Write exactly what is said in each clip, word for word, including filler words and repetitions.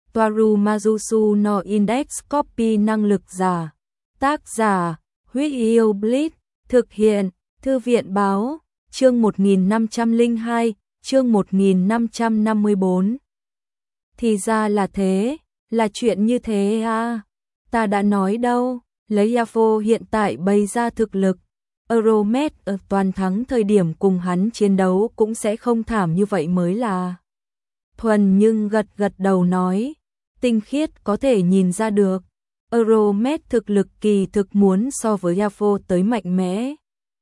Toaru Majusu no Index Copy năng lực giả. Tác giả, Huyết Yêu Blitz, thực hiện, Thư viện báo, chương một nghìn năm trăm lẻ hai, chương một nghìn năm trăm năm mươi tư. Thì ra là thế, là chuyện như thế à, ta đã nói đâu, lấy Yafo hiện tại bày ra thực lực, Euromet ở toàn thắng thời điểm cùng hắn chiến đấu cũng sẽ không thảm như vậy mới là. Thuần nhưng gật gật đầu nói, tinh khiết có thể nhìn ra được, Euromet thực lực kỳ thực muốn so với Yafo tới mạnh mẽ.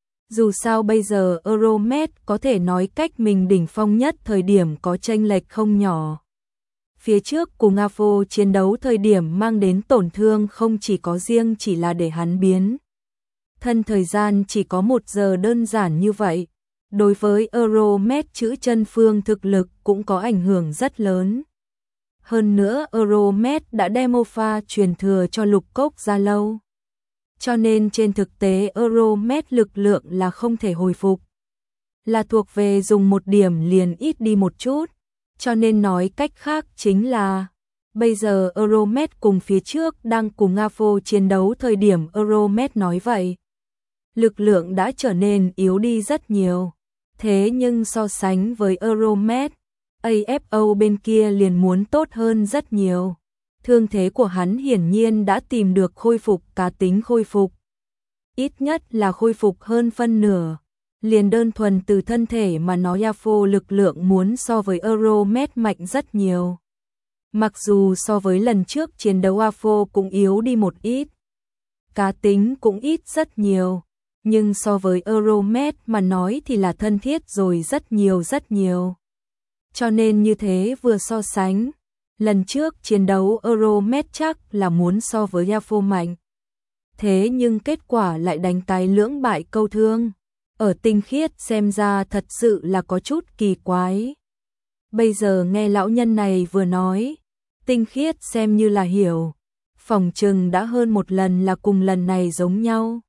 Dù sao bây giờ Euromet có thể nói cách mình đỉnh phong nhất thời điểm có chênh lệch không nhỏ. Phía trước cùng Yafo chiến đấu thời điểm mang đến tổn thương không chỉ có riêng chỉ là để hắn biến thân thời gian chỉ có một giờ đơn giản như vậy. Đối với Euromet chữ chân phương thực lực cũng có ảnh hưởng rất lớn. Hơn nữa Euromet đã demo pha truyền thừa cho lục cốc ra lâu. Cho nên trên thực tế Euromet lực lượng là không thể hồi phục. Là thuộc về dùng một điểm liền ít đi một chút. Cho nên nói cách khác chính là bây giờ Euromet cùng phía trước đang cùng Yafo chiến đấu thời điểm Euromet nói vậy. Lực lượng đã trở nên yếu đi rất nhiều. Thế nhưng so sánh với Euromet, a ép o bên kia liền muốn tốt hơn rất nhiều. Thương thế của hắn hiển nhiên đã tìm được khôi phục cá tính khôi phục. Ít nhất là khôi phục hơn phân nửa. Liền đơn thuần từ thân thể mà nói Yafo lực lượng muốn so với Euromet mạnh rất nhiều. Mặc dù so với lần trước chiến đấu Yafo cũng yếu đi một ít. Cá tính cũng ít rất nhiều. Nhưng so với Euromet mà nói thì là thân thiết rồi rất nhiều rất nhiều. Cho nên như thế vừa so sánh, lần trước chiến đấu Euromet chắc là muốn so với Yafo mạnh. Thế nhưng kết quả lại đánh cái lưỡng bại câu thương. Ở tinh khiết xem ra thật sự là có chút kỳ quái. Bây giờ nghe lão nhân này vừa nói, tinh khiết xem như là hiểu. Phỏng chừng đã hơn một lần là cùng lần này giống nhau.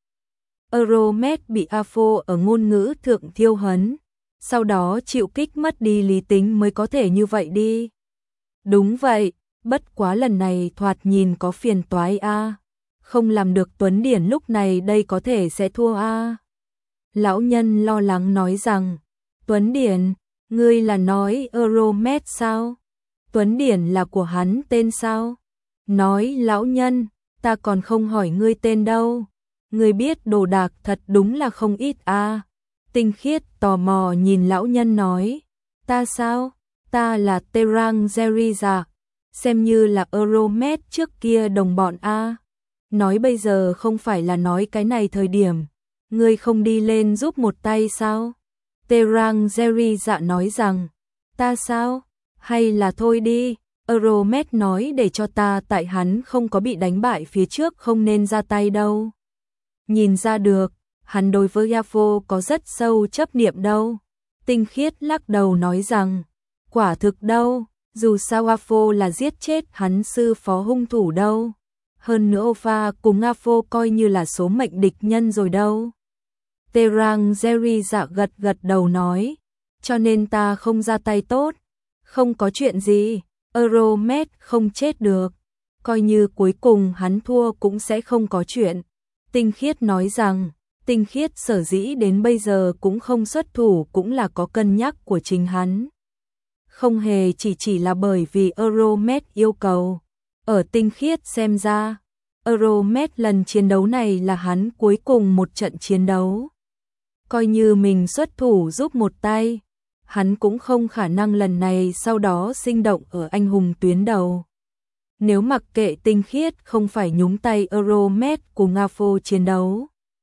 Euromet bị Yafo ở ngôn ngữ thượng thiêu hấn, sau đó chịu kích mất đi lý tính mới có thể như vậy đi. Đúng vậy, bất quá lần này thoạt nhìn có phiền toái a, không làm được Tuấn Điển lúc này đây có thể sẽ thua a. Lão nhân lo lắng nói rằng, Tuấn Điển, ngươi là nói Euromet sao? Tuấn Điển là của hắn tên sao? Nói lão nhân, ta còn không hỏi ngươi tên đâu. Ngươi biết đồ đạc thật đúng là không ít a. Tinh khiết tò mò nhìn lão nhân nói, ta sao? Ta là Terang Zeriza, xem như là Euromet trước kia đồng bọn a. Nói bây giờ không phải là nói cái này thời điểm, ngươi không đi lên giúp một tay sao? Terang Zeriza nói rằng, ta sao? Hay là thôi đi, Euromet nói để cho ta tại hắn không có bị đánh bại phía trước không nên ra tay đâu. Nhìn ra được, hắn đối với Yafo có rất sâu chấp niệm đâu. Tinh khiết lắc đầu nói rằng, quả thực đâu, dù sao Yafo là giết chết hắn sư phó hung thủ đâu. Hơn nữa Ofa cùng Yafo coi như là số mệnh địch nhân rồi đâu. Terang Jerry dạ gật gật đầu nói, cho nên ta không ra tay tốt. Không có chuyện gì, Euromet không chết được. Coi như cuối cùng hắn thua cũng sẽ không có chuyện. Tinh khiết nói rằng, tinh khiết sở dĩ đến bây giờ cũng không xuất thủ cũng là có cân nhắc của chính hắn. Không hề chỉ chỉ là bởi vì Euromet yêu cầu. Ở tinh khiết xem ra, Euromet lần chiến đấu này là hắn cuối cùng một trận chiến đấu. Coi như mình xuất thủ giúp một tay, hắn cũng không khả năng lần này sau đó sinh động ở anh hùng tuyến đầu. Nếu mặc kệ tinh khiết không phải nhúng tay Euromet cùng Yafo chiến đấu,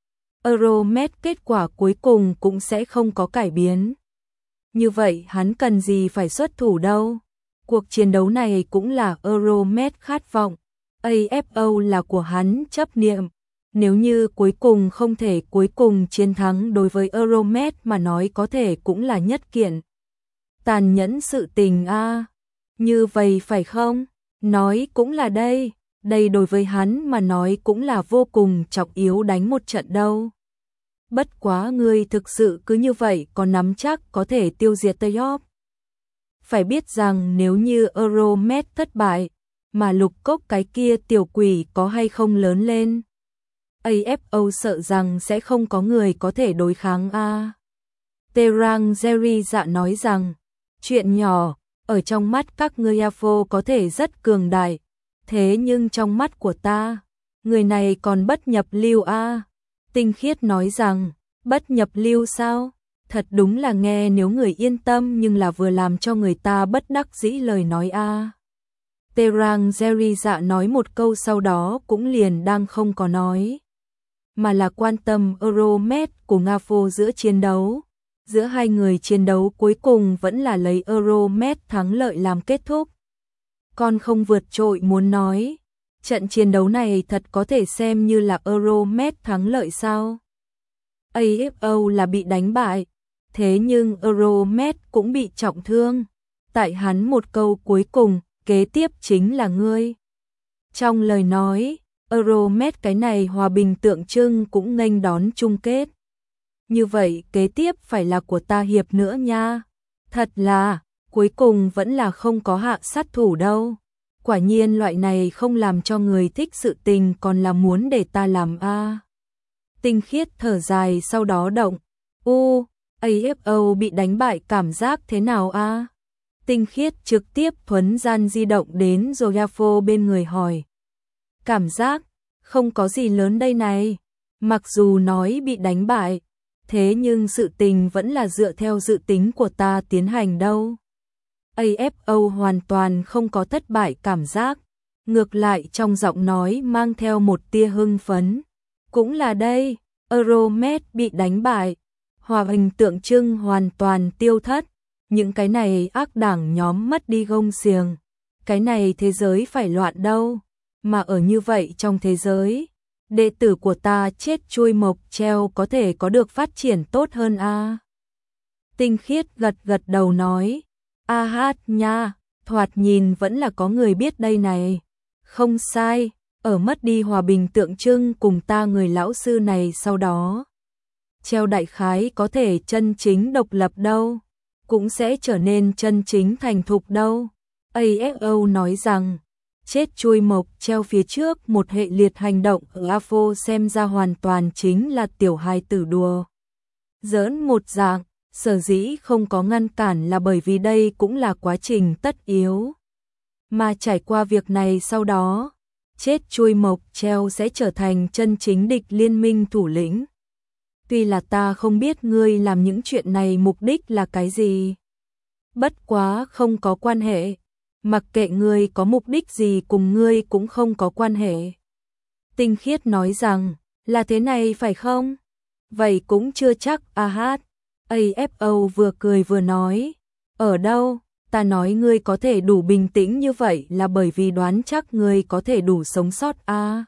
Euromet kết quả cuối cùng cũng sẽ không có cải biến. Như vậy hắn cần gì phải xuất thủ đâu. Cuộc chiến đấu này cũng là Euromet khát vọng. a ép o là của hắn chấp niệm. Nếu như cuối cùng không thể cuối cùng chiến thắng đối với Euromet mà nói có thể cũng là nhất kiện. Tàn nhẫn sự tình a. Như vậy phải không? Nói cũng là đây. Đây đối với hắn mà nói cũng là vô cùng trọng yếu đánh một trận đâu. Bất quá ngươi thực sự cứ như vậy có nắm chắc có thể tiêu diệt Tayop. Phải biết rằng nếu như Euromet thất bại, mà lục cốc cái kia tiểu quỷ có hay không lớn lên. a ép o sợ rằng sẽ không có người có thể đối kháng a. Terang Jerry dạ nói rằng, chuyện nhỏ, ở trong mắt các ngươi a ép o có thể rất cường đại, thế nhưng trong mắt của ta, người này còn bất nhập lưu a. Tinh Khiết nói rằng, bất nhập lưu sao? Thật đúng là nghe nếu người yên tâm nhưng là vừa làm cho người ta bất đắc dĩ lời nói a. Terang Jerry dạ nói một câu sau đó cũng liền đang không có nói, mà là quan tâm Euromed của Nga Phô giữa chiến đấu. Giữa hai người chiến đấu cuối cùng vẫn là lấy Euromed thắng lợi làm kết thúc. Con không vượt trội muốn nói, trận chiến đấu này thật có thể xem như là Euromed thắng lợi sao? a ép o là bị đánh bại, thế nhưng Euromed cũng bị trọng thương. Tại hắn một câu cuối cùng, kế tiếp chính là ngươi. Trong lời nói, Euromed cái này hòa bình tượng trưng cũng nghênh đón chung kết. Như vậy kế tiếp phải là của ta hiệp nữa nha. Thật là, cuối cùng vẫn là không có hạ sát thủ đâu. Quả nhiên loại này không làm cho người thích sự tình còn là muốn để ta làm a. Tinh Khiết thở dài sau đó động. U, a ép o bị đánh bại cảm giác thế nào a? Tinh Khiết trực tiếp thuấn gian di động đến Joyafo bên người hỏi. Cảm giác, không có gì lớn đây này. Mặc dù nói bị đánh bại, thế nhưng sự tình vẫn là dựa theo dự tính của ta tiến hành đâu. a ép o hoàn toàn không có thất bại cảm giác, ngược lại trong giọng nói mang theo một tia hưng phấn. Cũng là đây, Euromed bị đánh bại, hòa bình tượng trưng hoàn toàn tiêu thất, những cái này ác đảng nhóm mất đi gông xiềng, cái này thế giới phải loạn đâu, mà ở như vậy trong thế giới, đệ tử của ta chết chui mộc treo có thể có được phát triển tốt hơn a. Tinh Khiết gật gật đầu nói, a hát nha, thoạt nhìn vẫn là có người biết đây này. Không sai, ở mất đi hòa bình tượng trưng cùng ta người lão sư này sau đó. Treo đại khái có thể chân chính độc lập đâu, cũng sẽ trở nên chân chính thành thục đâu. a ép o nói rằng, chết chui mộc treo phía trước một hệ liệt hành động ở a ép o xem ra hoàn toàn chính là tiểu hài tử đùa giỡn một dạng, sở dĩ không có ngăn cản là bởi vì đây cũng là quá trình tất yếu. Mà trải qua việc này sau đó, chết chui mộc treo sẽ trở thành chân chính địch liên minh thủ lĩnh. Tuy là ta không biết ngươi làm những chuyện này mục đích là cái gì. Bất quá không có quan hệ. Mặc kệ ngươi có mục đích gì cùng ngươi cũng không có quan hệ. Tinh Khiết nói rằng, là thế này phải không? Vậy cũng chưa chắc a hát. a ép o vừa cười vừa nói, ở đâu? Ta nói ngươi có thể đủ bình tĩnh như vậy là bởi vì đoán chắc ngươi có thể đủ sống sót a. À,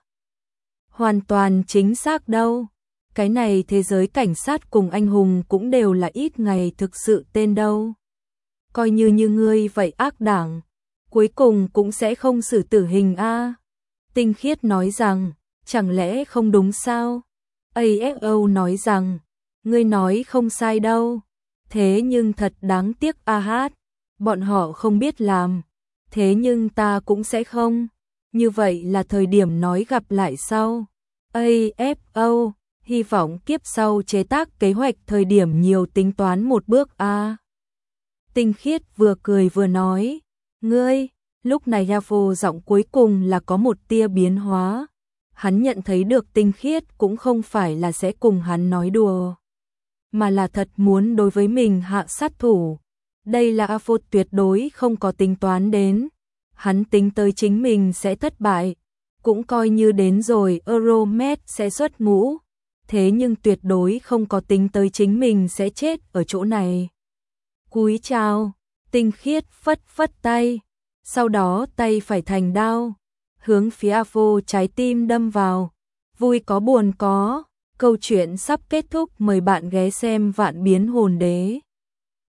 hoàn toàn chính xác đâu. Cái này thế giới cảnh sát cùng anh hùng cũng đều là ít ngày thực sự tên đâu. Coi như như ngươi vậy ác đảng, cuối cùng cũng sẽ không xử tử hình a. À. Tinh Khiết nói rằng, chẳng lẽ không đúng sao? a ép o nói rằng, ngươi nói không sai đâu. Thế nhưng thật đáng tiếc a hát. Bọn họ không biết làm, thế nhưng ta cũng sẽ không. Như vậy là thời điểm nói gặp lại sau. a ép o, hy vọng kiếp sau chế tác kế hoạch thời điểm nhiều tính toán một bước a. À. Tinh Khiết vừa cười vừa nói, ngươi, lúc này Yafo giọng cuối cùng là có một tia biến hóa. Hắn nhận thấy được Tinh Khiết cũng không phải là sẽ cùng hắn nói đùa, mà là thật muốn đối với mình hạ sát thủ. Đây là a phô tuyệt đối không có tính toán đến. Hắn tính tới chính mình sẽ thất bại. Cũng coi như đến rồi Euromed sẽ xuất ngũ. Thế nhưng tuyệt đối không có tính tới chính mình sẽ chết ở chỗ này. Cúi chào, Tinh Khiết phất phất tay. Sau đó tay phải thành đao. Hướng phía a phô trái tim đâm vào. Vui có buồn có. Câu chuyện sắp kết thúc, mời bạn ghé xem Vạn Biến Hồn Đế.